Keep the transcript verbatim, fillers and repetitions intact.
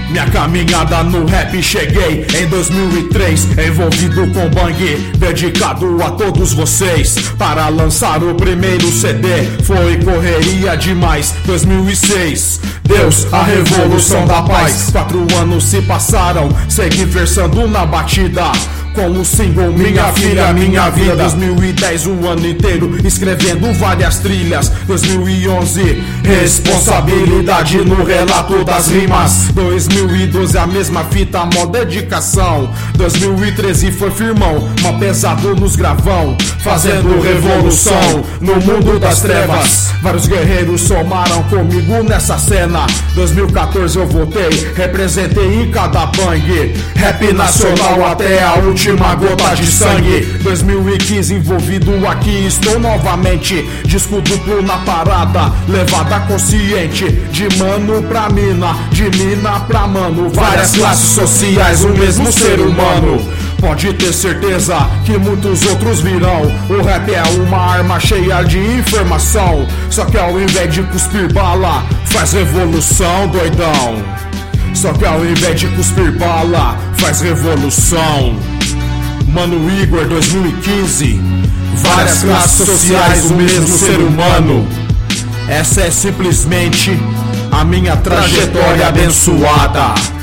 Minha caminhada no rap cheguei em dois mil e três, envolvido com bang, dedicado a todos vocês. Para lançar o primeiro C D foi correria demais. Dois mil e seis, Deus, a revolução da paz. Quatro anos se passaram, segui versando na batida com o single Minha Filha, Minha Vida. Dois mil e dez, o ano inteiro escrevendo várias trilhas. Dois mil e onze, responsabilidade no relato das rimas. Dois mil e doze, a mesma fita, mó dedicação. Dois mil e treze foi firmão, mó pesado nos gravão, fazendo revolução no mundo das trevas. Vários guerreiros somaram comigo nessa cena. Dois mil e quatorze eu voltei, representei em cada bang, rap nacional até a última última gota de sangue. Dois mil e quinze envolvido aqui, estou novamente. Disco duplo na parada, levada consciente. De mano pra mina, de mina pra mano. Várias classes sociais, o mesmo ser humano. Pode ter certeza que muitos outros virão. O rap é uma arma cheia de informação, só que ao invés de cuspir bala, faz revolução, doidão. Só que ao invés de cuspir bala, faz revolução. Mano Igor, dois mil e quinze. Várias classes sociais, o mesmo ser humano. Essa é simplesmente a minha trajetória abençoada.